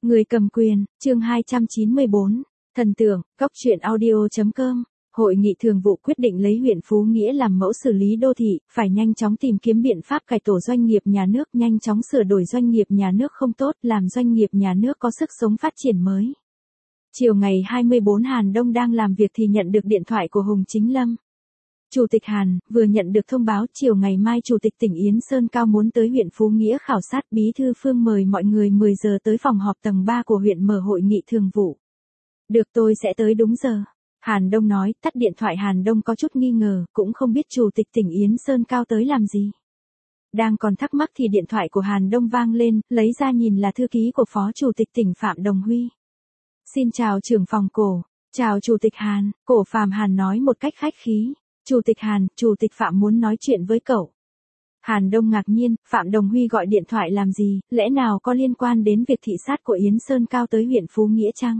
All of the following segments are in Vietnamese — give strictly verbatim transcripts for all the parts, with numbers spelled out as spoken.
Người cầm quyền, chương hai trăm chín mươi bốn, thần tượng, góc truyện audio chấm com. Hội nghị thường vụ quyết định lấy huyện Phú Nghĩa làm mẫu xử lý đô thị, phải nhanh chóng tìm kiếm biện pháp cải tổ doanh nghiệp nhà nước, nhanh chóng sửa đổi doanh nghiệp nhà nước không tốt, làm doanh nghiệp nhà nước có sức sống phát triển mới. Chiều ngày hai mươi bốn Hàn Đông đang làm việc thì nhận được điện thoại của Hùng Chính Lâm. Chủ tịch Hàn, vừa nhận được thông báo chiều ngày mai Chủ tịch tỉnh Yến Sơn Cao muốn tới huyện Phú Nghĩa khảo sát, Bí thư Phương mời mọi người mười giờ tới phòng họp tầng ba của huyện mở hội nghị thường vụ. Được, tôi sẽ tới đúng giờ. Hàn Đông nói. Tắt điện thoại, Hàn Đông có chút nghi ngờ, cũng không biết Chủ tịch tỉnh Yến Sơn Cao tới làm gì. Đang còn thắc mắc thì điện thoại của Hàn Đông vang lên, lấy ra nhìn là thư ký của Phó Chủ tịch tỉnh Phạm Đồng Huy. Xin chào trưởng phòng Cổ. Chào Chủ tịch Hàn. Cổ Phạm Hàn nói một cách khách khí. Chủ tịch Hàn, Chủ tịch Phạm muốn nói chuyện với cậu. Hàn Đông ngạc nhiên, Phạm Đồng Huy gọi điện thoại làm gì, lẽ nào có liên quan đến việc thị sát của Yến Sơn Cao tới huyện Phú Nghĩa chăng?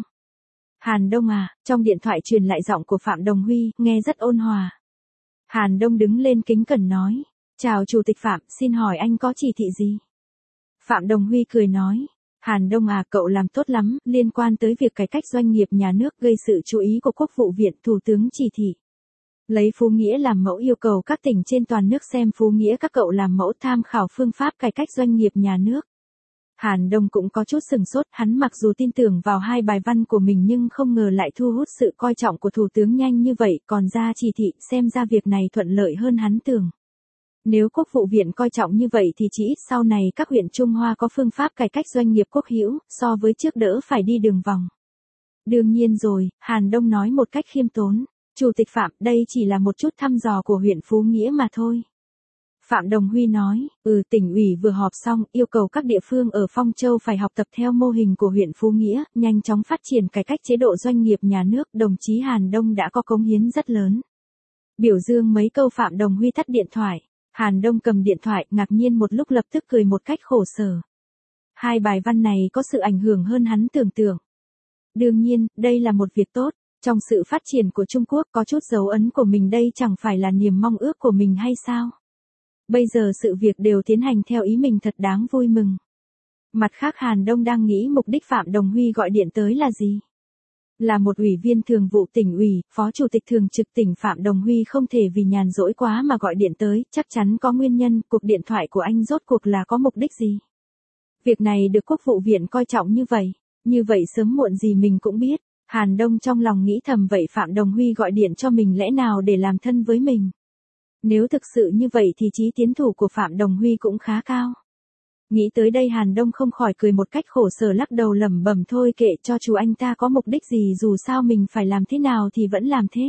Hàn Đông à, trong điện thoại truyền lại giọng của Phạm Đồng Huy, nghe rất ôn hòa. Hàn Đông đứng lên kính cẩn nói, chào Chủ tịch Phạm, xin hỏi anh có chỉ thị gì? Phạm Đồng Huy cười nói, Hàn Đông à, cậu làm tốt lắm, liên quan tới việc cải cách doanh nghiệp nhà nước gây sự chú ý của Quốc vụ viện, Thủ tướng chỉ thị. Lấy Phú Nghĩa làm mẫu, yêu cầu các tỉnh trên toàn nước xem Phú Nghĩa các cậu làm mẫu tham khảo phương pháp cải cách doanh nghiệp nhà nước. Hàn Đông cũng có chút sừng sốt, hắn mặc dù tin tưởng vào hai bài văn của mình nhưng không ngờ lại thu hút sự coi trọng của Thủ tướng nhanh như vậy, còn ra chỉ thị, xem ra việc này thuận lợi hơn hắn tưởng. Nếu Quốc vụ viện coi trọng như vậy thì chỉ ít sau này các huyện Trung Hoa có phương pháp cải cách doanh nghiệp quốc hữu, so với trước đỡ phải đi đường vòng. Đương nhiên rồi, Hàn Đông nói một cách khiêm tốn. Chủ tịch Phạm, đây chỉ là một chút thăm dò của huyện Phú Nghĩa mà thôi. Phạm Đồng Huy nói, ừ, tỉnh ủy vừa họp xong, yêu cầu các địa phương ở Phong Châu phải học tập theo mô hình của huyện Phú Nghĩa, nhanh chóng phát triển cải cách chế độ doanh nghiệp nhà nước, đồng chí Hàn Đông đã có cống hiến rất lớn. Biểu dương mấy câu, Phạm Đồng Huy tắt điện thoại. Hàn Đông cầm điện thoại, ngạc nhiên một lúc lập tức cười một cách khổ sở. Hai bài văn này có sự ảnh hưởng hơn hắn tưởng tượng. Đương nhiên, đây là một việc tốt. Trong sự phát triển của Trung Quốc có chút dấu ấn của mình, đây chẳng phải là niềm mong ước của mình hay sao? Bây giờ sự việc đều tiến hành theo ý mình, thật đáng vui mừng. Mặt khác, Hàn Đông đang nghĩ mục đích Phạm Đồng Huy gọi điện tới là gì? Là một ủy viên thường vụ tỉnh ủy, phó chủ tịch thường trực tỉnh Phạm Đồng Huy không thể vì nhàn rỗi quá mà gọi điện tới, chắc chắn có nguyên nhân. Cuộc điện thoại của anh rốt cuộc là có mục đích gì? Việc này được Quốc vụ viện coi trọng như vậy, như vậy sớm muộn gì mình cũng biết. Hàn Đông trong lòng nghĩ thầm, vậy Phạm Đồng Huy gọi điện cho mình lẽ nào để làm thân với mình? Nếu thực sự như vậy thì chí tiến thủ của Phạm Đồng Huy cũng khá cao. Nghĩ tới đây Hàn Đông không khỏi cười một cách khổ sở, lắc đầu lẩm bẩm, thôi kệ cho chú anh ta có mục đích gì, dù sao mình phải làm thế nào thì vẫn làm thế.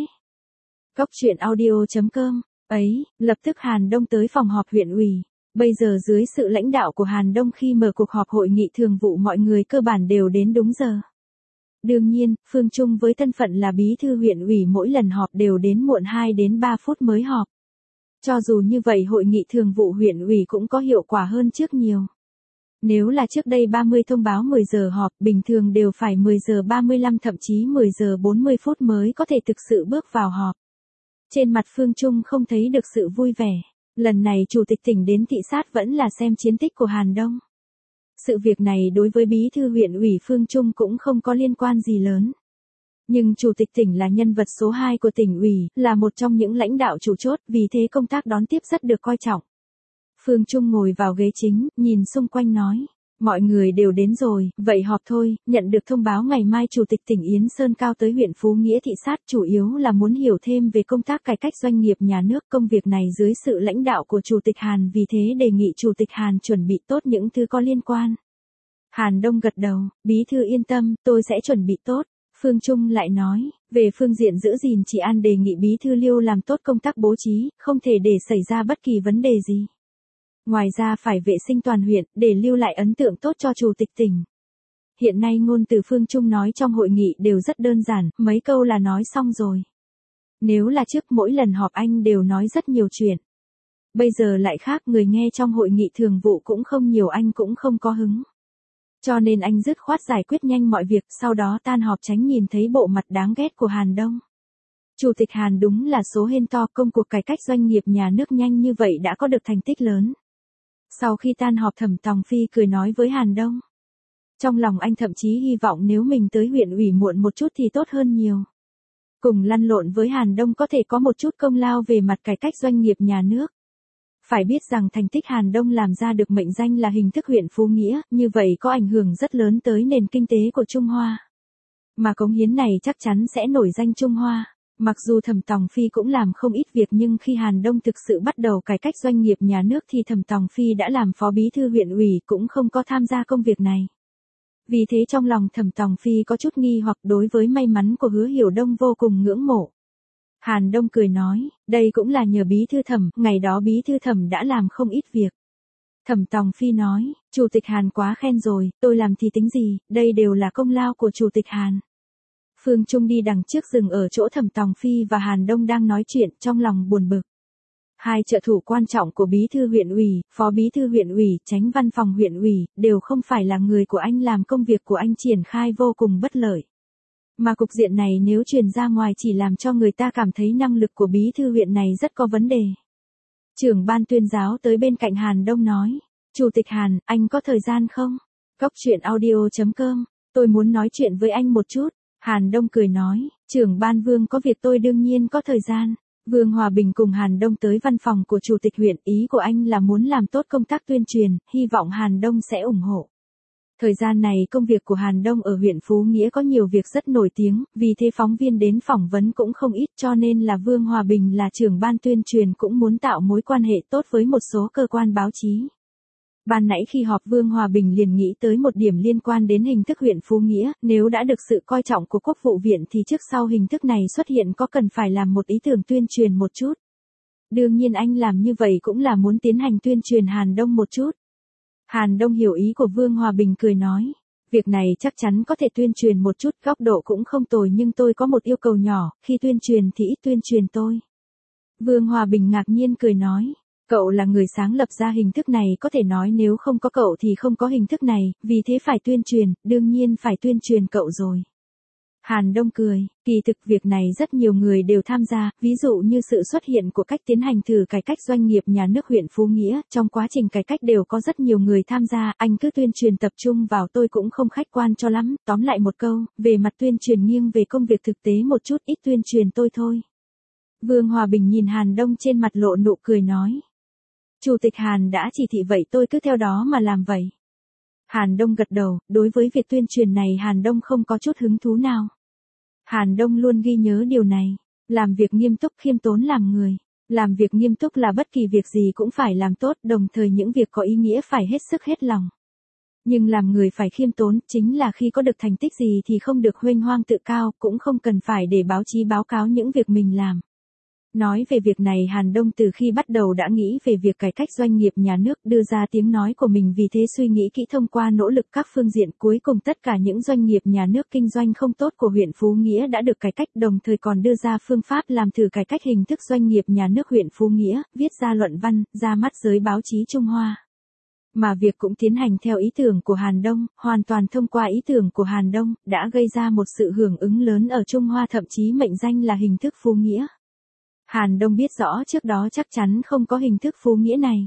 Góc truyện audio chấm com. Ấy, lập tức Hàn Đông tới phòng họp huyện ủy. Bây giờ dưới sự lãnh đạo của Hàn Đông, khi mở cuộc họp hội nghị thường vụ mọi người cơ bản đều đến đúng giờ. Đương nhiên, Phương Trung với thân phận là bí thư huyện ủy mỗi lần họp đều đến muộn hai đến ba phút mới họp. Cho dù như vậy hội nghị thường vụ huyện ủy cũng có hiệu quả hơn trước nhiều. Nếu là trước đây ba mươi thông báo mười giờ họp, bình thường đều phải mười giờ ba mươi lăm thậm chí mười giờ bốn mươi phút mới có thể thực sự bước vào họp. Trên mặt Phương Trung không thấy được sự vui vẻ. Lần này Chủ tịch tỉnh đến thị sát vẫn là xem chiến tích của Hàn Đông. Sự việc này đối với bí thư huyện ủy Phương Trung cũng không có liên quan gì lớn. Nhưng Chủ tịch tỉnh là nhân vật số hai của tỉnh ủy, là một trong những lãnh đạo chủ chốt, vì thế công tác đón tiếp rất được coi trọng. Phương Trung ngồi vào ghế chính, nhìn xung quanh nói, mọi người đều đến rồi, vậy họp thôi. Nhận được thông báo ngày mai Chủ tịch tỉnh Yến Sơn Cao tới huyện Phú Nghĩa thị sát, chủ yếu là muốn hiểu thêm về công tác cải cách doanh nghiệp nhà nước. Công việc này dưới sự lãnh đạo của Chủ tịch Hàn, vì thế đề nghị Chủ tịch Hàn chuẩn bị tốt những thứ có liên quan. Hàn Đông gật đầu, bí thư yên tâm, tôi sẽ chuẩn bị tốt. Phương Trung lại nói, về phương diện giữ gìn trị an đề nghị bí thư Liêu làm tốt công tác bố trí, không thể để xảy ra bất kỳ vấn đề gì. Ngoài ra phải vệ sinh toàn huyện, để lưu lại ấn tượng tốt cho Chủ tịch tỉnh. Hiện nay ngôn từ Phương Trung nói trong hội nghị đều rất đơn giản, mấy câu là nói xong rồi. Nếu là trước mỗi lần họp anh đều nói rất nhiều chuyện. Bây giờ lại khác, người nghe trong hội nghị thường vụ cũng không nhiều, anh cũng không có hứng. Cho nên anh dứt khoát giải quyết nhanh mọi việc, sau đó tan họp tránh nhìn thấy bộ mặt đáng ghét của Hàn Đông. Chủ tịch Hàn đúng là số hên to, công cuộc cải cách doanh nghiệp nhà nước nhanh như vậy đã có được thành tích lớn. Sau khi tan họp Thẩm Tòng Phi cười nói với Hàn Đông. Trong lòng anh thậm chí hy vọng nếu mình tới huyện ủy muộn một chút thì tốt hơn nhiều. Cùng lăn lộn với Hàn Đông có thể có một chút công lao về mặt cải cách doanh nghiệp nhà nước. Phải biết rằng thành tích Hàn Đông làm ra được mệnh danh là hình thức huyện Phú Nghĩa, như vậy có ảnh hưởng rất lớn tới nền kinh tế của Trung Hoa. Mà cống hiến này chắc chắn sẽ nổi danh Trung Hoa. Mặc dù Thẩm Tòng Phi cũng làm không ít việc nhưng khi Hàn Đông thực sự bắt đầu cải cách doanh nghiệp nhà nước thì Thẩm Tòng Phi đã làm phó bí thư huyện ủy cũng không có tham gia công việc này. Vì thế trong lòng Thẩm Tòng Phi có chút nghi hoặc đối với may mắn của Hứa Hiểu Đông vô cùng ngưỡng mộ. Hàn Đông cười nói, đây cũng là nhờ bí thư Thẩm, ngày đó bí thư Thẩm đã làm không ít việc. Thẩm Tòng Phi nói, Chủ tịch Hàn quá khen rồi, tôi làm thì tính gì, đây đều là công lao của Chủ tịch Hàn. Phương Trung đi đằng trước dừng ở chỗ Thẩm Tòng Phi và Hàn Đông đang nói chuyện, trong lòng buồn bực. Hai trợ thủ quan trọng của bí thư huyện ủy, phó bí thư huyện ủy, chánh văn phòng huyện ủy, đều không phải là người của anh, làm công việc của anh triển khai vô cùng bất lợi. Mà cục diện này nếu truyền ra ngoài chỉ làm cho người ta cảm thấy năng lực của bí thư huyện này rất có vấn đề. Trưởng ban tuyên giáo tới bên cạnh Hàn Đông nói, Chủ tịch Hàn, anh có thời gian không? Cóc truyện audio chấm com, tôi muốn nói chuyện với anh một chút. Hàn Đông cười nói, trưởng ban Vương có việc tôi đương nhiên có thời gian. Vương Hòa Bình cùng Hàn Đông tới văn phòng của Chủ tịch huyện, ý của anh là muốn làm tốt công tác tuyên truyền, hy vọng Hàn Đông sẽ ủng hộ. Thời gian này công việc của Hàn Đông ở huyện Phú Nghĩa có nhiều việc rất nổi tiếng, vì thế phóng viên đến phỏng vấn cũng không ít, cho nên là Vương Hòa Bình là trưởng ban tuyên truyền cũng muốn tạo mối quan hệ tốt với một số cơ quan báo chí. Ban nãy khi họp Vương Hòa Bình liền nghĩ tới một điểm liên quan đến hình thức huyện Phú Nghĩa, nếu đã được sự coi trọng của Quốc vụ viện thì trước sau hình thức này xuất hiện có cần phải làm một ý tưởng tuyên truyền một chút. Đương nhiên anh làm như vậy cũng là muốn tiến hành tuyên truyền Hàn Đông một chút. Hàn Đông hiểu ý của Vương Hòa Bình cười nói, việc này chắc chắn có thể tuyên truyền một chút, góc độ cũng không tồi nhưng tôi có một yêu cầu nhỏ, khi tuyên truyền thì ít tuyên truyền tôi. Vương Hòa Bình ngạc nhiên cười nói, cậu là người sáng lập ra hình thức này, có thể nói nếu không có cậu thì không có hình thức này, vì thế phải tuyên truyền, đương nhiên phải tuyên truyền cậu rồi. Hàn Đông cười, kỳ thực việc này rất nhiều người đều tham gia, ví dụ như sự xuất hiện của cách tiến hành thử cải cách doanh nghiệp nhà nước huyện Phú Nghĩa, trong quá trình cải cách đều có rất nhiều người tham gia, anh cứ tuyên truyền tập trung vào tôi cũng không khách quan cho lắm, tóm lại một câu, về mặt tuyên truyền nghiêng về công việc thực tế một chút, ít tuyên truyền tôi thôi. Vương Hòa Bình nhìn Hàn Đông trên mặt lộ nụ cười nói. Chủ tịch Hàn đã chỉ thị vậy tôi cứ theo đó mà làm vậy. Hàn Đông gật đầu, đối với việc tuyên truyền này Hàn Đông không có chút hứng thú nào. Hàn Đông luôn ghi nhớ điều này, làm việc nghiêm túc khiêm tốn làm người. Làm việc nghiêm túc là bất kỳ việc gì cũng phải làm tốt, đồng thời những việc có ý nghĩa phải hết sức hết lòng. Nhưng làm người phải khiêm tốn, chính là khi có được thành tích gì thì không được huênh hoang tự cao, cũng không cần phải để báo chí báo cáo những việc mình làm. Nói về việc này Hàn Đông từ khi bắt đầu đã nghĩ về việc cải cách doanh nghiệp nhà nước, đưa ra tiếng nói của mình, vì thế suy nghĩ kỹ thông qua nỗ lực các phương diện, cuối cùng tất cả những doanh nghiệp nhà nước kinh doanh không tốt của huyện Phú Nghĩa đã được cải cách, đồng thời còn đưa ra phương pháp làm thử cải cách hình thức doanh nghiệp nhà nước huyện Phú Nghĩa, viết ra luận văn, ra mắt giới báo chí Trung Hoa. Mà việc cũng tiến hành theo ý tưởng của Hàn Đông, hoàn toàn thông qua ý tưởng của Hàn Đông, đã gây ra một sự hưởng ứng lớn ở Trung Hoa, thậm chí mệnh danh là hình thức Phú Nghĩa. Hàn Đông biết rõ trước đó chắc chắn không có hình thức Phú Nghĩa này.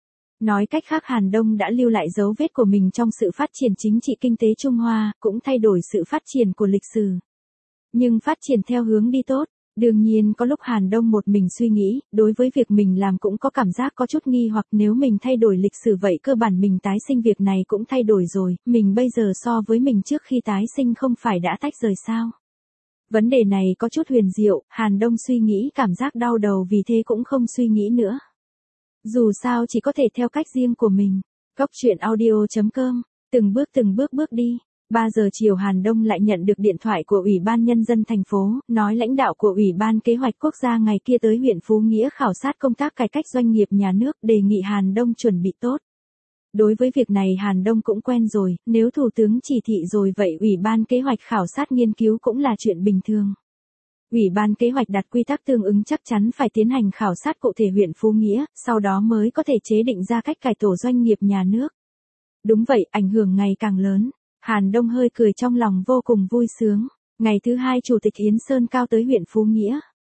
Nói cách khác Hàn Đông đã lưu lại dấu vết của mình trong sự phát triển chính trị kinh tế Trung Hoa, cũng thay đổi sự phát triển của lịch sử. Nhưng phát triển theo hướng đi tốt, đương nhiên có lúc Hàn Đông một mình suy nghĩ, đối với việc mình làm cũng có cảm giác có chút nghi hoặc, nếu mình thay đổi lịch sử vậy cơ bản mình tái sinh việc này cũng thay đổi rồi, mình bây giờ so với mình trước khi tái sinh không phải đã tách rời sao? Vấn đề này có chút huyền diệu, Hàn Đông suy nghĩ cảm giác đau đầu, vì thế cũng không suy nghĩ nữa. Dù sao chỉ có thể theo cách riêng của mình. Cóc truyện audio chấm com, từng bước từng bước bước đi. ba giờ chiều Hàn Đông lại nhận được điện thoại của Ủy ban Nhân dân thành phố, nói lãnh đạo của Ủy ban Kế hoạch Quốc gia ngày kia tới huyện Phú Nghĩa khảo sát công tác cải cách doanh nghiệp nhà nước, đề nghị Hàn Đông chuẩn bị tốt. Đối với việc này Hàn Đông cũng quen rồi, nếu Thủ tướng chỉ thị rồi vậy Ủy ban Kế hoạch khảo sát nghiên cứu cũng là chuyện bình thường. Ủy ban Kế hoạch đặt quy tắc tương ứng chắc chắn phải tiến hành khảo sát cụ thể huyện Phú Nghĩa, sau đó mới có thể chế định ra cách cải tổ doanh nghiệp nhà nước. Đúng vậy, ảnh hưởng ngày càng lớn. Hàn Đông hơi cười trong lòng vô cùng vui sướng. Ngày thứ hai Chủ tịch Yến Sơn Cao tới huyện Phú Nghĩa.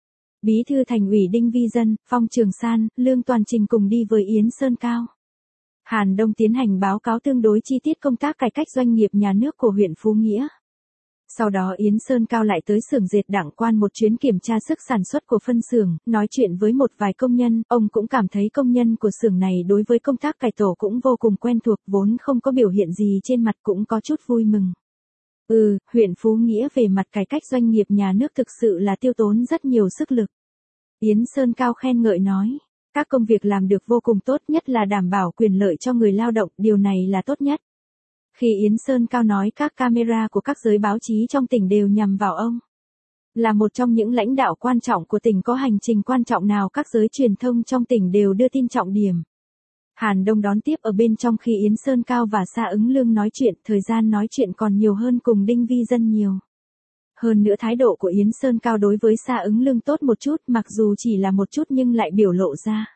Bí thư Thành ủy Đinh Vi Dân, Phong Trường San, Lương Toàn Trình cùng đi với Yến Sơn Cao. Hàn Đông tiến hành báo cáo tương đối chi tiết công tác cải cách doanh nghiệp nhà nước của huyện Phú Nghĩa. Sau đó Yến Sơn Cao lại tới xưởng dệt Đặng Quan một chuyến kiểm tra sức sản xuất của phân xưởng, nói chuyện với một vài công nhân, ông cũng cảm thấy công nhân của xưởng này đối với công tác cải tổ cũng vô cùng quen thuộc, vốn không có biểu hiện gì trên mặt cũng có chút vui mừng. Ừ, huyện Phú Nghĩa về mặt cải cách doanh nghiệp nhà nước thực sự là tiêu tốn rất nhiều sức lực. Yến Sơn Cao khen ngợi nói, các công việc làm được vô cùng tốt, nhất là đảm bảo quyền lợi cho người lao động, điều này là tốt nhất. Khi Yến Sơn Cao nói các camera của các giới báo chí trong tỉnh đều nhằm vào ông. Là một trong những lãnh đạo quan trọng của tỉnh, có hành trình quan trọng nào các giới truyền thông trong tỉnh đều đưa tin trọng điểm. Hàn Đông đón tiếp ở bên trong khi Yến Sơn Cao và Sa Ứng Lương nói chuyện, thời gian nói chuyện còn nhiều hơn cùng Đinh Vi Dân nhiều. Hơn nữa thái độ của Yến Sơn Cao đối với Sa Ứng Lương tốt một chút, mặc dù chỉ là một chút nhưng lại biểu lộ ra.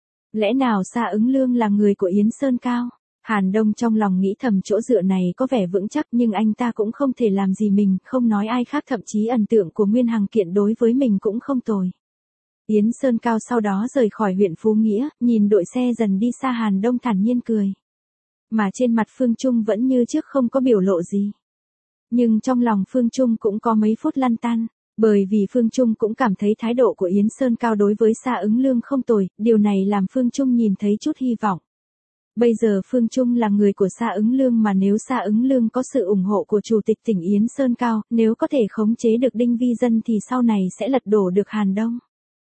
Lẽ nào Sa Ứng Lương là người của Yến Sơn Cao? Hàn Đông trong lòng nghĩ thầm chỗ dựa này có vẻ vững chắc, nhưng anh ta cũng không thể làm gì mình, không nói ai khác, thậm chí ấn tượng của Nguyên Hằng Kiện đối với mình cũng không tồi. Yến Sơn Cao sau đó rời khỏi huyện Phú Nghĩa, nhìn đội xe dần đi xa, Hàn Đông thản nhiên cười. Mà trên mặt Phương Trung vẫn như trước không có biểu lộ gì. Nhưng trong lòng Phương Trung cũng có mấy phút lăn tăn, bởi vì Phương Trung cũng cảm thấy thái độ của Yến Sơn Cao đối với Sa Ứng Lương không tồi, điều này làm Phương Trung nhìn thấy chút hy vọng. Bây giờ Phương Trung là người của Sa Ứng Lương, mà nếu Sa Ứng Lương có sự ủng hộ của Chủ tịch tỉnh Yến Sơn Cao, nếu có thể khống chế được Đinh Vi Dân thì sau này sẽ lật đổ được Hàn Đông.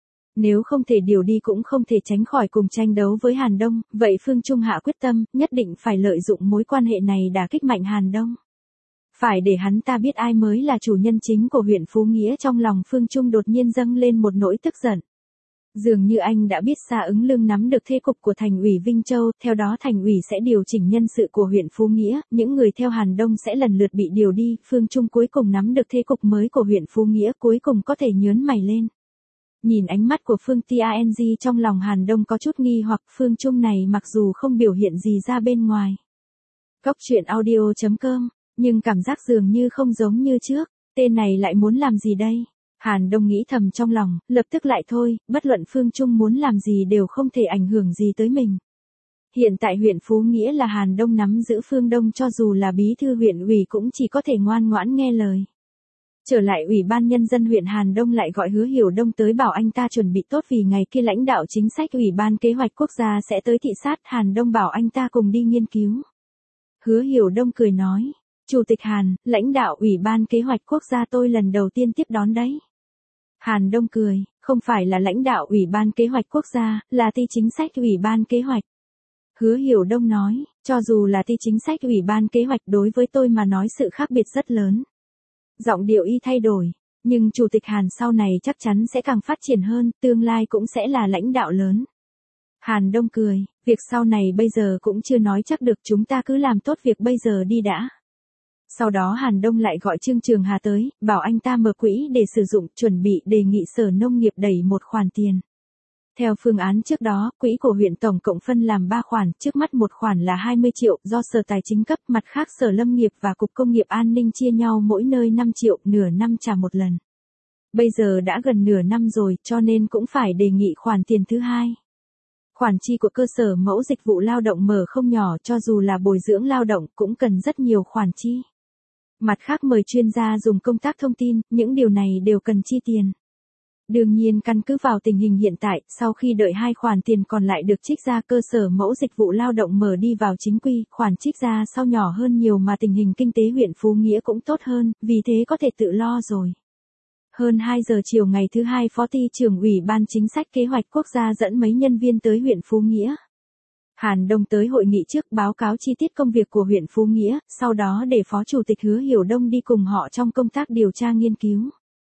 Nếu không thể điều đi cũng không thể tránh khỏi cùng tranh đấu với Hàn Đông, vậy Phương Trung hạ quyết tâm, nhất định phải lợi dụng mối quan hệ này đả kích mạnh Hàn Đông. Phải để hắn ta biết ai mới là chủ nhân chính của huyện Phú Nghĩa. Trong lòng Phương Trung đột nhiên dâng lên một nỗi tức giận. Dường như anh đã biết Sa Ứng Lương nắm được thế cục của thành ủy Vinh Châu, theo đó thành ủy sẽ điều chỉnh nhân sự của huyện Phú Nghĩa, những người theo Hàn Đông sẽ lần lượt bị điều đi, Phương Trung cuối cùng nắm được thế cục mới của huyện Phú Nghĩa, cuối cùng có thể nhớn mày lên. Nhìn ánh mắt của Phương Tiang trong lòng Hàn Đông có chút nghi hoặc, Phương Trung này mặc dù không biểu hiện gì ra bên ngoài. Cốc truyện audio chấm com, nhưng cảm giác dường như không giống như trước, tên này lại muốn làm gì đây? Hàn Đông nghĩ thầm trong lòng, lập tức lại thôi, bất luận Phương Trung muốn làm gì đều không thể ảnh hưởng gì tới mình. Hiện tại huyện Phú Nghĩa là Hàn Đông nắm giữ, Phương Đông cho dù là bí thư huyện ủy cũng chỉ có thể ngoan ngoãn nghe lời. Trở lại Ủy ban Nhân dân huyện, Hàn Đông lại gọi Hứa Hiểu Đông tới bảo anh ta chuẩn bị tốt vì ngày kia lãnh đạo chính sách Ủy ban Kế hoạch Quốc gia sẽ tới thị sát, Hàn Đông bảo anh ta cùng đi nghiên cứu. Hứa Hiểu Đông cười nói, Chủ tịch Hàn, lãnh đạo Ủy ban Kế hoạch Quốc gia tôi lần đầu tiên tiếp đón đấy. Hàn Đông cười, không phải là lãnh đạo Ủy ban Kế hoạch Quốc gia, là ty chính sách Ủy ban Kế hoạch. Hứa Hiểu Đông nói, cho dù là ty chính sách Ủy ban Kế hoạch đối với tôi mà nói sự khác biệt rất lớn. Giọng điệu y thay đổi, nhưng Chủ tịch Hàn sau này chắc chắn sẽ càng phát triển hơn, tương lai cũng sẽ là lãnh đạo lớn. Hàn Đông cười, việc sau này bây giờ cũng chưa nói chắc được, chúng ta cứ làm tốt việc bây giờ đi đã. Sau đó Hàn Đông lại gọi Trương Trường Hà tới, bảo anh ta mở quỹ để sử dụng, chuẩn bị đề nghị Sở Nông nghiệp đẩy một khoản tiền. Theo phương án trước đó, quỹ của huyện tổng cộng phân làm ba khoản, trước mắt một khoản là hai mươi triệu do Sở Tài chính cấp, mặt khác Sở Lâm nghiệp và Cục Công nghiệp An ninh chia nhau mỗi nơi năm triệu, nửa năm trả một lần. Bây giờ đã gần nửa năm rồi, cho nên cũng phải đề nghị khoản tiền thứ hai. Khoản chi của cơ sở mẫu dịch vụ lao động mở không nhỏ, cho dù là bồi dưỡng lao động cũng cần rất nhiều khoản chi. Mặt khác mời chuyên gia dùng công tác thông tin, những điều này đều cần chi tiền. Đương nhiên căn cứ vào tình hình hiện tại, sau khi đợi hai khoản tiền còn lại được trích ra, cơ sở mẫu dịch vụ lao động mở đi vào chính quy, khoản trích ra sau nhỏ hơn nhiều mà tình hình kinh tế huyện Phú Nghĩa cũng tốt hơn, vì thế có thể tự lo rồi. Hơn hai giờ chiều ngày thứ hai, Phó ty trưởng Ủy ban Chính sách Kế hoạch Quốc gia dẫn mấy nhân viên tới huyện Phú Nghĩa. Hàn Đông tới hội nghị trước báo cáo chi tiết công việc của huyện Phú Nghĩa, sau đó để Phó Chủ tịch Hứa Hiểu Đông đi cùng họ trong công tác điều tra nghiên cứu.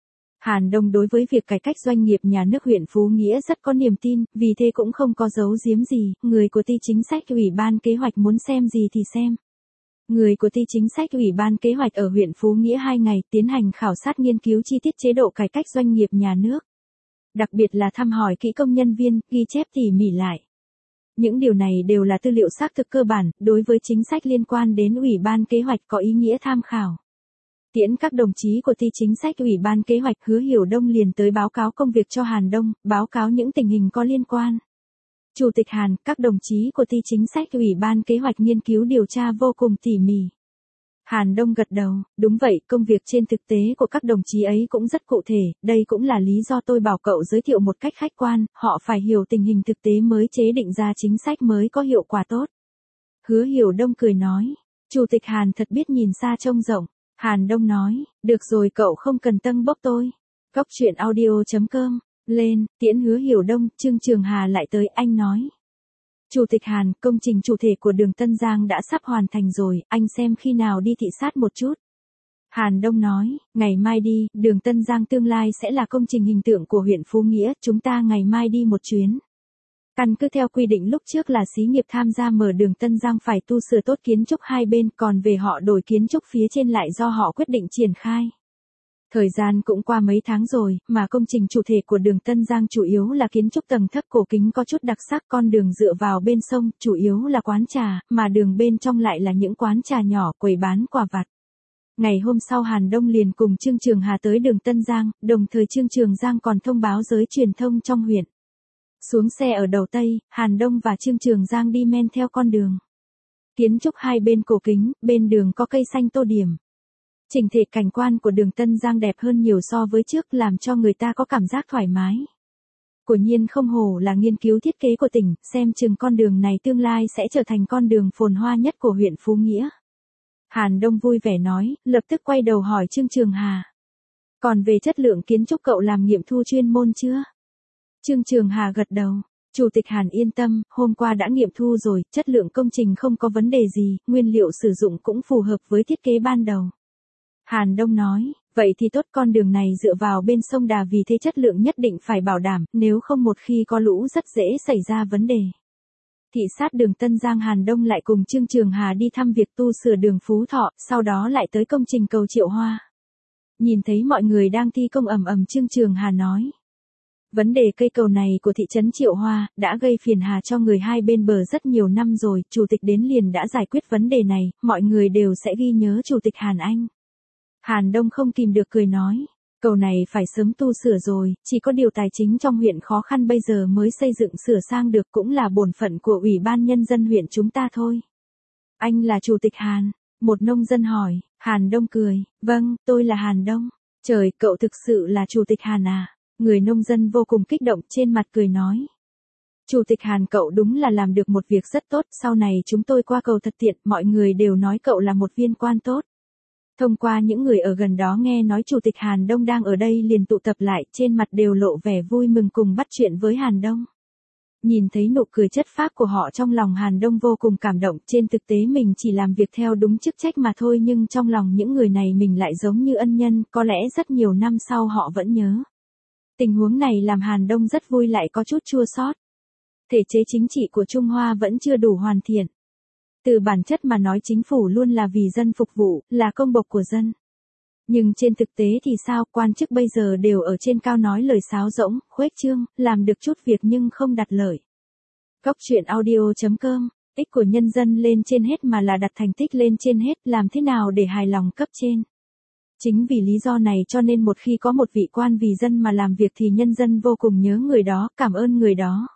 Hàn Đông đối với việc cải cách doanh nghiệp nhà nước huyện Phú Nghĩa rất có niềm tin, vì thế cũng không có giấu giếm gì, người của ty chính sách Ủy ban Kế hoạch muốn xem gì thì xem. Người của ty chính sách Ủy ban Kế hoạch ở huyện Phú Nghĩa hai ngày tiến hành khảo sát nghiên cứu chi tiết chế độ cải cách doanh nghiệp nhà nước. Đặc biệt là thăm hỏi kỹ công nhân viên, ghi chép tỉ mỉ lại. Những điều này đều là tư liệu xác thực cơ bản, đối với chính sách liên quan đến Ủy ban Kế hoạch có ý nghĩa tham khảo. Tiễn các đồng chí của ty chính sách Ủy ban Kế hoạch, Hứa Hiểu Đông liền tới báo cáo công việc cho Hàn Đông, báo cáo những tình hình có liên quan. Chủ tịch Hàn, các đồng chí của ty chính sách Ủy ban kế hoạch nghiên cứu điều tra vô cùng tỉ mỉ. Hàn Đông gật đầu, đúng vậy, công việc trên thực tế của các đồng chí ấy cũng rất cụ thể, đây cũng là lý do tôi bảo cậu giới thiệu một cách khách quan, họ phải hiểu tình hình thực tế mới chế định ra chính sách mới có hiệu quả tốt. Hứa Hiểu Đông cười nói, Chủ tịch Hàn thật biết nhìn xa trông rộng. Hàn Đông nói, được rồi cậu không cần tâng bốc tôi. Góc chuyện audio chấm com, lên, tiễn Hứa Hiểu Đông, Trương Trường Hà lại tới, anh nói. Chủ tịch Hàn, công trình chủ thể của đường Tân Giang đã sắp hoàn thành rồi, anh xem khi nào đi thị sát một chút. Hàn Đông nói, ngày mai đi, đường Tân Giang tương lai sẽ là công trình hình tượng của huyện Phú Nghĩa, chúng ta ngày mai đi một chuyến. Căn cứ theo quy định lúc trước là xí nghiệp tham gia mở đường Tân Giang phải tu sửa tốt kiến trúc hai bên, còn về họ đổi kiến trúc phía trên lại do họ quyết định triển khai. Thời gian cũng qua mấy tháng rồi, mà công trình chủ thể của đường Tân Giang chủ yếu là kiến trúc tầng thấp cổ kính có chút đặc sắc, con đường dựa vào bên sông, chủ yếu là quán trà, mà đường bên trong lại là những quán trà nhỏ, quầy bán quà vặt. Ngày hôm sau Hàn Đông liền cùng Trương Trường Hà tới đường Tân Giang, đồng thời Trương Trường Giang còn thông báo giới truyền thông trong huyện. Xuống xe ở đầu Tây, Hàn Đông và Trương Trường Giang đi men theo con đường. Kiến trúc hai bên cổ kính, bên đường có cây xanh tô điểm. Chỉnh thể cảnh quan của đường Tân Giang đẹp hơn nhiều so với trước, làm cho người ta có cảm giác thoải mái. Quả nhiên không hổ là nghiên cứu thiết kế của tỉnh, xem chừng con đường này tương lai sẽ trở thành con đường phồn hoa nhất của huyện Phú Nghĩa. Hàn Đông vui vẻ nói, lập tức quay đầu hỏi Trương Trường Hà. Còn về chất lượng kiến trúc cậu làm nghiệm thu chuyên môn chưa? Trương Trường Hà gật đầu. Chủ tịch Hàn yên tâm, hôm qua đã nghiệm thu rồi, chất lượng công trình không có vấn đề gì, nguyên liệu sử dụng cũng phù hợp với thiết kế ban đầu. Hàn Đông nói, vậy thì tốt, con đường này dựa vào bên sông Đà vì thế chất lượng nhất định phải bảo đảm, nếu không một khi có lũ rất dễ xảy ra vấn đề. Thị sát đường Tân Giang Hàn Đông lại cùng Trương Trường Hà đi thăm việc tu sửa đường Phú Thọ, sau đó lại tới công trình cầu Triệu Hoa. Nhìn thấy mọi người đang thi công ầm ầm, Trương Trường Hà nói. Vấn đề cây cầu này của thị trấn Triệu Hoa đã gây phiền hà cho người hai bên bờ rất nhiều năm rồi, chủ tịch đến liền đã giải quyết vấn đề này, mọi người đều sẽ ghi nhớ chủ tịch Hàn anh. Hàn Đông không kìm được cười nói, cầu này phải sớm tu sửa rồi, chỉ có điều tài chính trong huyện khó khăn bây giờ mới xây dựng sửa sang được, cũng là bổn phận của Ủy ban Nhân dân huyện chúng ta thôi. Anh là chủ tịch Hàn? Một nông dân hỏi. Hàn Đông cười, vâng, tôi là Hàn Đông. Trời, cậu thực sự là chủ tịch Hàn à? Người nông dân vô cùng kích động, trên mặt cười nói. Chủ tịch Hàn, cậu đúng là làm được một việc rất tốt, sau này chúng tôi qua cầu thật tiện, mọi người đều nói cậu là một viên quan tốt. Thông qua những người ở gần đó nghe nói chủ tịch Hàn Đông đang ở đây liền tụ tập lại, trên mặt đều lộ vẻ vui mừng cùng bắt chuyện với Hàn Đông. Nhìn thấy nụ cười chất phác của họ trong lòng Hàn Đông vô cùng cảm động, trên thực tế mình chỉ làm việc theo đúng chức trách mà thôi, nhưng trong lòng những người này mình lại giống như ân nhân, có lẽ rất nhiều năm sau họ vẫn nhớ. Tình huống này làm Hàn Đông rất vui lại có chút chua xót. Thể chế chính trị của Trung Hoa vẫn chưa đủ hoàn thiện. Từ bản chất mà nói chính phủ luôn là vì dân phục vụ, là công bộc của dân. Nhưng trên thực tế thì sao, quan chức bây giờ đều ở trên cao nói lời sáo rỗng, khuếch trương, làm được chút việc nhưng không đặt lợi. Góc chuyện audio chấm com, ích của nhân dân lên trên hết mà là đặt thành tích lên trên hết, làm thế nào để hài lòng cấp trên. Chính vì lý do này cho nên một khi có một vị quan vì dân mà làm việc thì nhân dân vô cùng nhớ người đó, cảm ơn người đó.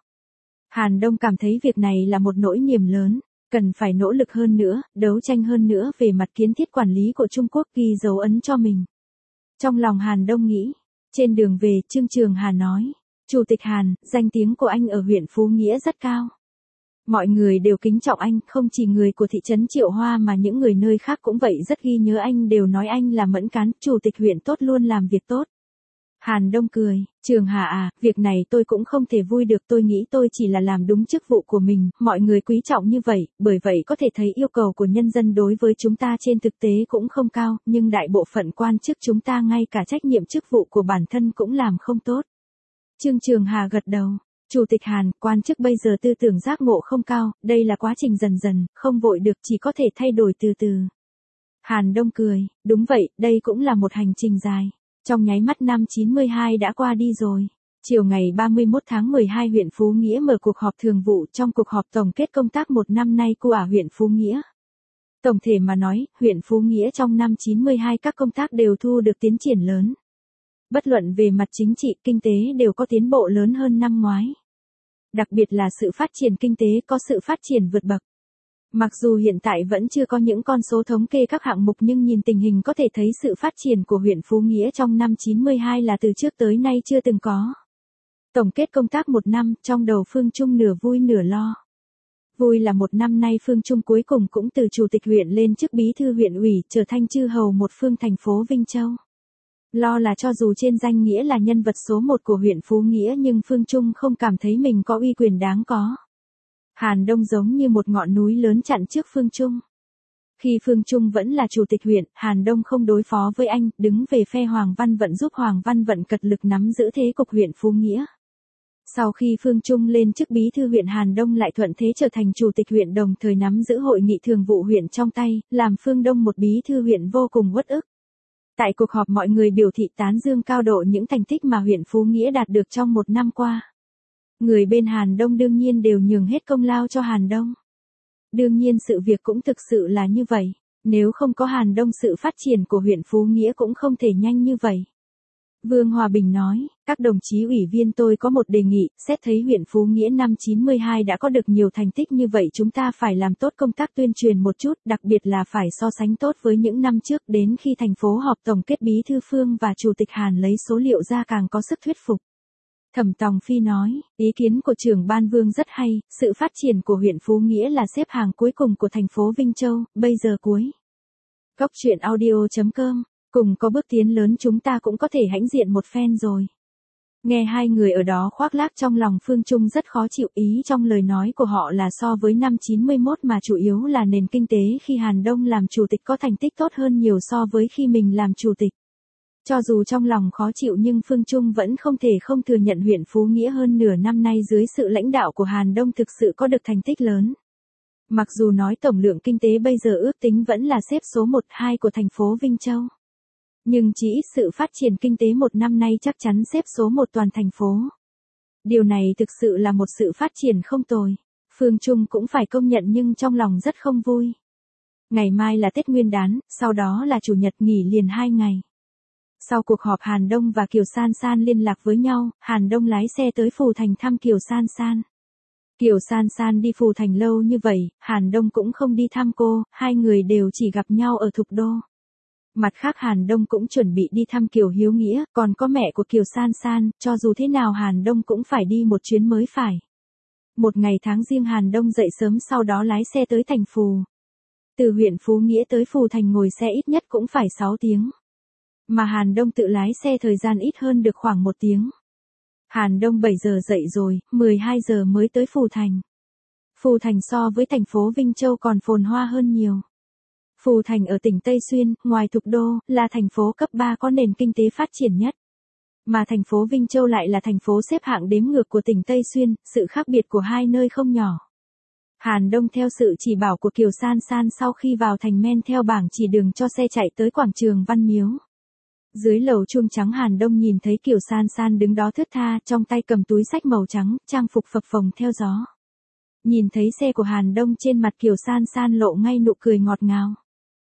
Hàn Đông cảm thấy việc này là một nỗi niềm lớn, cần phải nỗ lực hơn nữa, đấu tranh hơn nữa về mặt kiến thiết quản lý của Trung Quốc, ghi dấu ấn cho mình. Trong lòng Hàn Đông nghĩ, trên đường về, Trương Trường Hà nói, Chủ tịch Hàn, danh tiếng của anh ở huyện Phú Nghĩa rất cao. Mọi người đều kính trọng anh, không chỉ người của thị trấn Triệu Hoa mà những người nơi khác cũng vậy, rất ghi nhớ anh, đều nói anh là mẫn cán, chủ tịch huyện tốt, luôn làm việc tốt. Hàn Đông cười, Trường Hà à, việc này tôi cũng không thể vui được, tôi nghĩ tôi chỉ là làm đúng chức vụ của mình, mọi người quý trọng như vậy, bởi vậy có thể thấy yêu cầu của nhân dân đối với chúng ta trên thực tế cũng không cao, nhưng đại bộ phận quan chức chúng ta ngay cả trách nhiệm chức vụ của bản thân cũng làm không tốt. Trương Trường Hà gật đầu. Chủ tịch Hàn, quan chức bây giờ tư tưởng giác ngộ không cao, đây là quá trình dần dần, không vội được, chỉ có thể thay đổi từ từ. Hàn Đông cười, đúng vậy, đây cũng là một hành trình dài. Trong nháy mắt năm chín mươi hai đã qua đi rồi. Chiều ngày ba mươi mốt tháng mười hai huyện Phú Nghĩa mở cuộc họp thường vụ, trong cuộc họp tổng kết công tác một năm nay của huyện Phú Nghĩa. Tổng thể mà nói, huyện Phú Nghĩa trong năm chín mươi hai các công tác đều thu được tiến triển lớn. Bất luận về mặt chính trị, kinh tế đều có tiến bộ lớn hơn năm ngoái. Đặc biệt là sự phát triển kinh tế có sự phát triển vượt bậc. Mặc dù hiện tại vẫn chưa có những con số thống kê các hạng mục nhưng nhìn tình hình có thể thấy sự phát triển của huyện Phú Nghĩa trong năm chín mươi hai là từ trước tới nay chưa từng có. Tổng kết công tác một năm, trong đầu Phương Trung nửa vui nửa lo. Vui là một năm nay Phương Trung cuối cùng cũng từ chủ tịch huyện lên chức bí thư huyện ủy, trở thành chư hầu một phương thành phố Vinh Châu. Lo là cho dù trên danh nghĩa là nhân vật số một của huyện Phú Nghĩa nhưng Phương Trung không cảm thấy mình có uy quyền đáng có. Hàn Đông giống như một ngọn núi lớn chặn trước Phương Trung. Khi Phương Trung vẫn là chủ tịch huyện, Hàn Đông không đối phó với anh, đứng về phe Hoàng Văn Vận giúp Hoàng Văn Vận cật lực nắm giữ thế cục huyện Phú Nghĩa. Sau khi Phương Trung lên chức bí thư huyện, Hàn Đông lại thuận thế trở thành chủ tịch huyện, đồng thời nắm giữ hội nghị thường vụ huyện trong tay, làm Phương Đông một bí thư huyện vô cùng uất ức. Tại cuộc họp mọi người biểu thị tán dương cao độ những thành tích mà huyện Phú Nghĩa đạt được trong một năm qua. Người bên Hàn Đông đương nhiên đều nhường hết công lao cho Hàn Đông. Đương nhiên sự việc cũng thực sự là như vậy, nếu không có Hàn Đông sự phát triển của huyện Phú Nghĩa cũng không thể nhanh như vậy. Vương Hòa Bình nói, các đồng chí ủy viên tôi có một đề nghị, xét thấy huyện Phú Nghĩa năm chín mươi hai đã có được nhiều thành tích như vậy chúng ta phải làm tốt công tác tuyên truyền một chút, đặc biệt là phải so sánh tốt với những năm trước, đến khi thành phố họp tổng kết bí thư Phương và chủ tịch Hàn lấy số liệu ra càng có sức thuyết phục. Thẩm Tòng Phi nói, ý kiến của trưởng ban Vương rất hay, sự phát triển của huyện Phú Nghĩa là xếp hàng cuối cùng của thành phố Vinh Châu, bây giờ cuối. Góc truyện audio chấm com, cùng có bước tiến lớn chúng ta cũng có thể hãnh diện một phen rồi. Nghe hai người ở đó khoác lác trong lòng Phương Trung rất khó chịu, ý trong lời nói của họ là so với năm chín mươi mốt mà chủ yếu là nền kinh tế khi Hàn Đông làm chủ tịch có thành tích tốt hơn nhiều so với khi mình làm chủ tịch. Cho dù trong lòng khó chịu nhưng Phương Trung vẫn không thể không thừa nhận huyện Phú Nghĩa hơn nửa năm nay dưới sự lãnh đạo của Hàn Đông thực sự có được thành tích lớn. Mặc dù nói tổng lượng kinh tế bây giờ ước tính vẫn là xếp số một hai của thành phố Vinh Châu. Nhưng chỉ ít sự phát triển kinh tế một năm nay chắc chắn xếp số một toàn thành phố. Điều này thực sự là một sự phát triển không tồi. Phương Trung cũng phải công nhận nhưng trong lòng rất không vui. Ngày mai là Tết Nguyên đán, sau đó là Chủ nhật nghỉ liền hai ngày. Sau cuộc họp Hàn Đông và Kiều San San liên lạc với nhau, Hàn Đông lái xe tới Phù Thành thăm Kiều San San. Kiều San San đi Phù Thành lâu như vậy, Hàn Đông cũng không đi thăm cô, hai người đều chỉ gặp nhau ở Thục Đô. Mặt khác Hàn Đông cũng chuẩn bị đi thăm Kiều Hiếu Nghĩa, còn có mẹ của Kiều San San, cho dù thế nào Hàn Đông cũng phải đi một chuyến mới phải. Một ngày tháng riêng Hàn Đông dậy sớm sau đó lái xe tới thành Phù. Từ huyện Phú Nghĩa tới Phù Thành ngồi xe ít nhất cũng phải sáu tiếng. Mà Hàn Đông tự lái xe thời gian ít hơn được khoảng một tiếng. Hàn Đông bảy giờ dậy rồi, mười hai giờ mới tới Phù Thành. Phù Thành so với thành phố Vinh Châu còn phồn hoa hơn nhiều. Phù Thành ở tỉnh Tây Xuyên, ngoài Thục Đô, là thành phố cấp ba có nền kinh tế phát triển nhất. Mà thành phố Vinh Châu lại là thành phố xếp hạng đếm ngược của tỉnh Tây Xuyên, sự khác biệt của hai nơi không nhỏ. Hàn Đông theo sự chỉ bảo của Kiều San San sau khi vào thành men theo bảng chỉ đường cho xe chạy tới quảng trường Văn Miếu. Dưới lầu chuông trắng Hàn Đông nhìn thấy Kiều San San đứng đó thướt tha, trong tay cầm túi xách màu trắng, trang phục phập phồng theo gió. Nhìn thấy xe của Hàn Đông trên mặt Kiều San San lộ ngay nụ cười ngọt ngào.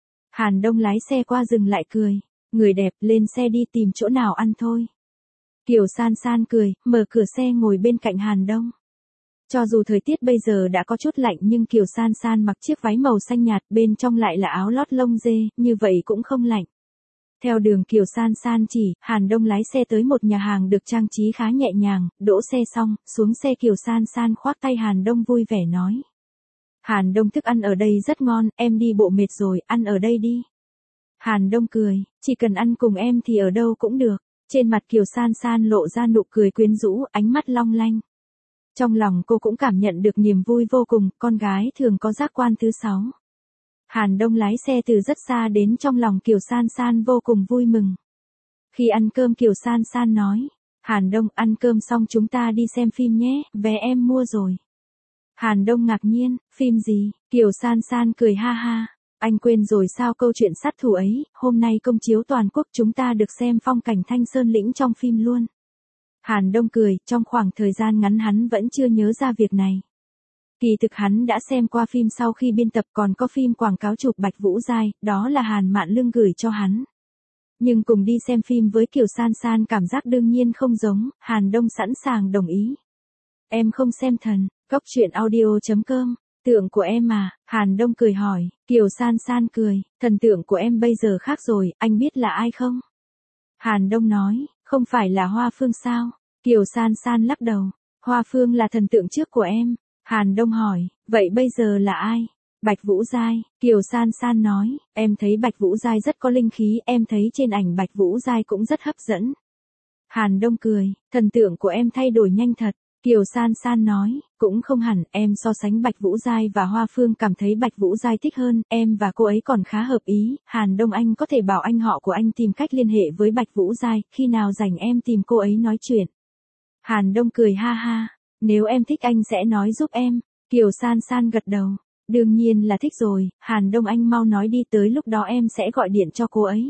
Hàn Đông lái xe qua dừng lại cười, người đẹp lên xe đi tìm chỗ nào ăn thôi. Kiều San San cười, mở cửa xe ngồi bên cạnh Hàn Đông. Cho dù thời tiết bây giờ đã có chút lạnh nhưng Kiều San San mặc chiếc váy màu xanh nhạt bên trong lại là áo lót lông dê, như vậy cũng không lạnh. Theo đường Kiều San San chỉ, Hàn Đông lái xe tới một nhà hàng được trang trí khá nhẹ nhàng, đỗ xe xong, xuống xe Kiều San San khoác tay Hàn Đông vui vẻ nói. Hàn Đông thức ăn ở đây rất ngon, em đi bộ mệt rồi, ăn ở đây đi. Hàn Đông cười, chỉ cần ăn cùng em thì ở đâu cũng được. Trên mặt Kiều San San lộ ra nụ cười quyến rũ, ánh mắt long lanh. Trong lòng cô cũng cảm nhận được niềm vui vô cùng, con gái thường có giác quan thứ sáu. Hàn Đông lái xe từ rất xa đến trong lòng Kiều San San vô cùng vui mừng. Khi ăn cơm Kiều San San nói, Hàn Đông ăn cơm xong chúng ta đi xem phim nhé, vé em mua rồi. Hàn Đông ngạc nhiên, phim gì? Kiều San San cười ha ha, anh quên rồi sao câu chuyện sát thủ ấy, hôm nay công chiếu toàn quốc chúng ta được xem phong cảnh Thanh Sơn Lĩnh trong phim luôn. Hàn Đông cười, trong khoảng thời gian ngắn hắn vẫn chưa nhớ ra việc này. Kỳ thực hắn đã xem qua phim sau khi biên tập còn có phim quảng cáo chụp Bạch Vũ Giai, đó là Hàn Mạn Lương gửi cho hắn. Nhưng cùng đi xem phim với Kiều San San cảm giác đương nhiên không giống, Hàn Đông sẵn sàng đồng ý. Em không xem thần, cóc truyện audio chấm com. Tượng của em à, Hàn Đông cười hỏi, Kiều San San cười, thần tượng của em bây giờ khác rồi, anh biết là ai không? Hàn Đông nói, không phải là Hoa Phương sao? Kiều San San lắc đầu, Hoa Phương là thần tượng trước của em. Hàn Đông hỏi, vậy bây giờ là ai? Bạch Vũ Giai, Kiều San San nói, em thấy Bạch Vũ Giai rất có linh khí, em thấy trên ảnh Bạch Vũ Giai cũng rất hấp dẫn. Hàn Đông cười, thần tượng của em thay đổi nhanh thật. Kiều San San nói, cũng không hẳn, em so sánh Bạch Vũ Giai và Hoa Phương cảm thấy Bạch Vũ Giai thích hơn, em và cô ấy còn khá hợp ý, Hàn Đông anh có thể bảo anh họ của anh tìm cách liên hệ với Bạch Vũ Giai, khi nào rảnh em tìm cô ấy nói chuyện. Hàn Đông cười ha ha, nếu em thích anh sẽ nói giúp em. Kiều San San gật đầu, đương nhiên là thích rồi, Hàn Đông anh mau nói đi, tới lúc đó em sẽ gọi điện cho cô ấy.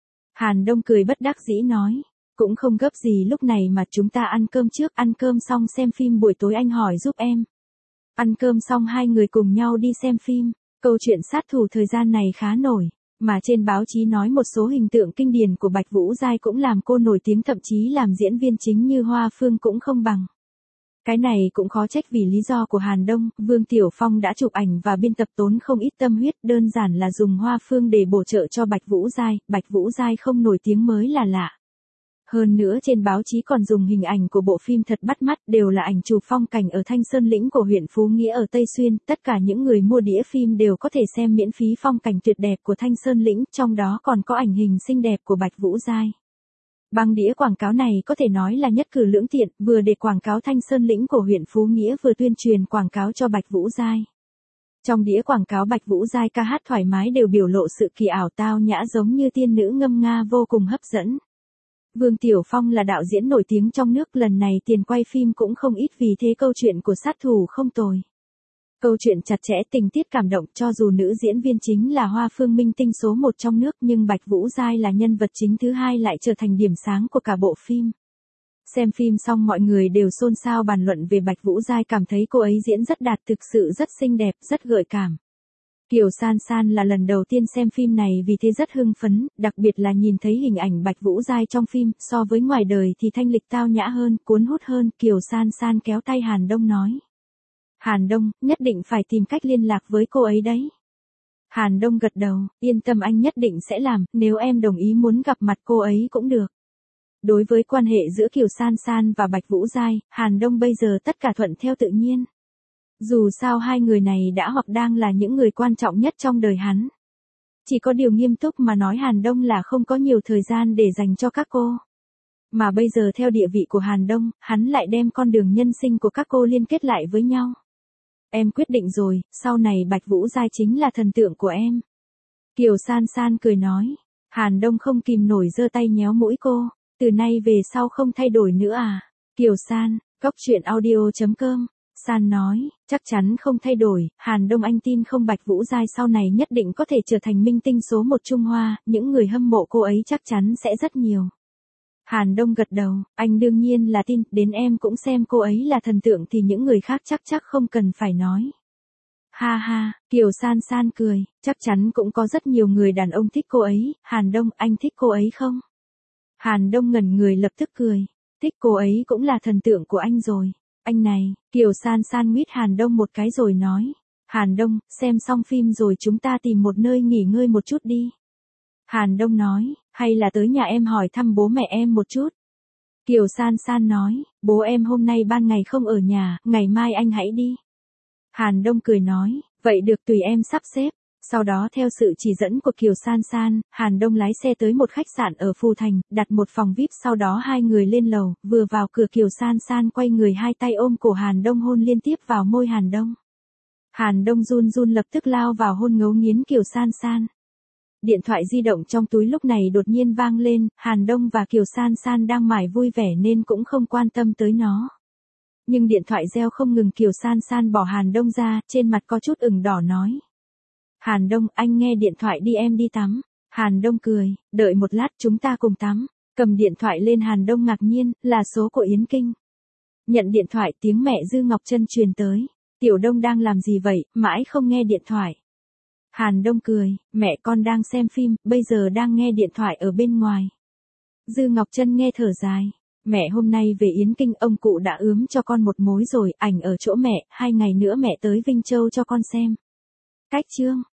Hàn Đông cười bất đắc dĩ nói, cũng không gấp gì lúc này mà chúng ta ăn cơm trước, ăn cơm xong xem phim buổi tối anh hỏi giúp em. Ăn cơm xong hai người cùng nhau đi xem phim, câu chuyện sát thủ thời gian này khá nổi, mà trên báo chí nói một số hình tượng kinh điển của Bạch Vũ Giai cũng làm cô nổi tiếng, thậm chí làm diễn viên chính như Hoa Phương cũng không bằng. Cái này cũng khó trách vì lý do của Hàn Đông, Vương Tiểu Phong đã chụp ảnh và biên tập tốn không ít tâm huyết, đơn giản là dùng Hoa Phương để bổ trợ cho Bạch Vũ Giai, Bạch Vũ Giai không nổi tiếng mới là lạ. Hơn nữa trên báo chí còn dùng hình ảnh của bộ phim thật bắt mắt, đều là ảnh chụp phong cảnh ở Thanh Sơn Lĩnh của huyện Phú Nghĩa ở Tây Xuyên, tất cả những người mua đĩa phim đều có thể xem miễn phí phong cảnh tuyệt đẹp của Thanh Sơn Lĩnh, trong đó còn có ảnh hình xinh đẹp của Bạch Vũ Giai. Băng đĩa quảng cáo này có thể nói là nhất cử lưỡng tiện, vừa để quảng cáo Thanh Sơn Lĩnh của huyện Phú Nghĩa vừa tuyên truyền quảng cáo cho Bạch Vũ Giai. Trong đĩa quảng cáo Bạch Vũ Giai ca hát thoải mái đều biểu lộ sự kỳ ảo tao nhã giống như tiên nữ ngâm nga, vô cùng hấp dẫn. Vương Tiểu Phong là đạo diễn nổi tiếng trong nước, lần này tiền quay phim cũng không ít, vì thế câu chuyện của sát thủ không tồi. Câu chuyện chặt chẽ, tình tiết cảm động, cho dù nữ diễn viên chính là Hoa Phương minh tinh số một trong nước nhưng Bạch Vũ Giai là nhân vật chính thứ hai lại trở thành điểm sáng của cả bộ phim. Xem phim xong mọi người đều xôn xao bàn luận về Bạch Vũ Giai, cảm thấy cô ấy diễn rất đạt, thực sự rất xinh đẹp, rất gợi cảm. Kiều San San là lần đầu tiên xem phim này vì thế rất hưng phấn, đặc biệt là nhìn thấy hình ảnh Bạch Vũ Giai trong phim, so với ngoài đời thì thanh lịch tao nhã hơn, cuốn hút hơn. Kiều San San kéo tay Hàn Đông nói. Hàn Đông, nhất định phải tìm cách liên lạc với cô ấy đấy. Hàn Đông gật đầu, yên tâm anh nhất định sẽ làm, nếu em đồng ý muốn gặp mặt cô ấy cũng được. Đối với quan hệ giữa Kiều San San và Bạch Vũ Giai, Hàn Đông bây giờ tất cả thuận theo tự nhiên. Dù sao hai người này đã hoặc đang là những người quan trọng nhất trong đời hắn. Chỉ có điều nghiêm túc mà nói, Hàn Đông là không có nhiều thời gian để dành cho các cô. Mà bây giờ theo địa vị của Hàn Đông, hắn lại đem con đường nhân sinh của các cô liên kết lại với nhau. Em quyết định rồi, sau này Bạch Vũ Giai chính là thần tượng của em. Kiều San San cười nói. Hàn Đông không kìm nổi giơ tay nhéo mũi cô. Từ nay về sau không thay đổi nữa à? Kiều San, cóc truyện audio chấm com. San nói, chắc chắn không thay đổi, Hàn Đông anh tin không, Bạch Vũ Giai sau này nhất định có thể trở thành minh tinh số một Trung Hoa, những người hâm mộ cô ấy chắc chắn sẽ rất nhiều. Hàn Đông gật đầu, anh đương nhiên là tin, đến em cũng xem cô ấy là thần tượng thì những người khác chắc chắc không cần phải nói. Ha ha, Kiều San San cười, chắc chắn cũng có rất nhiều người đàn ông thích cô ấy, Hàn Đông anh thích cô ấy không? Hàn Đông ngẩn người lập tức cười, thích cô ấy cũng là thần tượng của anh rồi. Anh này, Kiều San San nguyết Hàn Đông một cái rồi nói. Hàn Đông, xem xong phim rồi chúng ta tìm một nơi nghỉ ngơi một chút đi. Hàn Đông nói, hay là tới nhà em hỏi thăm bố mẹ em một chút. Kiều San San nói, bố em hôm nay ban ngày không ở nhà, ngày mai anh hãy đi. Hàn Đông cười nói, vậy được, tùy em sắp xếp. Sau đó theo sự chỉ dẫn của Kiều San San, Hàn Đông lái xe tới một khách sạn ở Phù Thành, đặt một phòng vi ai pi, sau đó hai người lên lầu, vừa vào cửa Kiều San San quay người hai tay ôm cổ Hàn Đông hôn liên tiếp vào môi Hàn Đông. Hàn Đông run run lập tức lao vào hôn ngấu nghiến Kiều San San. Điện thoại di động trong túi lúc này đột nhiên vang lên, Hàn Đông và Kiều San San đang mải vui vẻ nên cũng không quan tâm tới nó. Nhưng điện thoại reo không ngừng, Kiều San San bỏ Hàn Đông ra, trên mặt có chút ửng đỏ nói. Hàn Đông, anh nghe điện thoại đi, em đi tắm. Hàn Đông cười, đợi một lát chúng ta cùng tắm. Cầm điện thoại lên, Hàn Đông ngạc nhiên, là số của Yến Kinh. Nhận điện thoại, tiếng mẹ Dư Ngọc Trân truyền tới. Tiểu Đông đang làm gì vậy, mãi không nghe điện thoại. Hàn Đông cười, mẹ con đang xem phim, bây giờ đang nghe điện thoại ở bên ngoài. Dư Ngọc Trân nghe thở dài. Mẹ hôm nay về Yến Kinh, ông cụ đã ướm cho con một mối rồi, ảnh ở chỗ mẹ, hai ngày nữa mẹ tới Vinh Châu cho con xem. Cách chương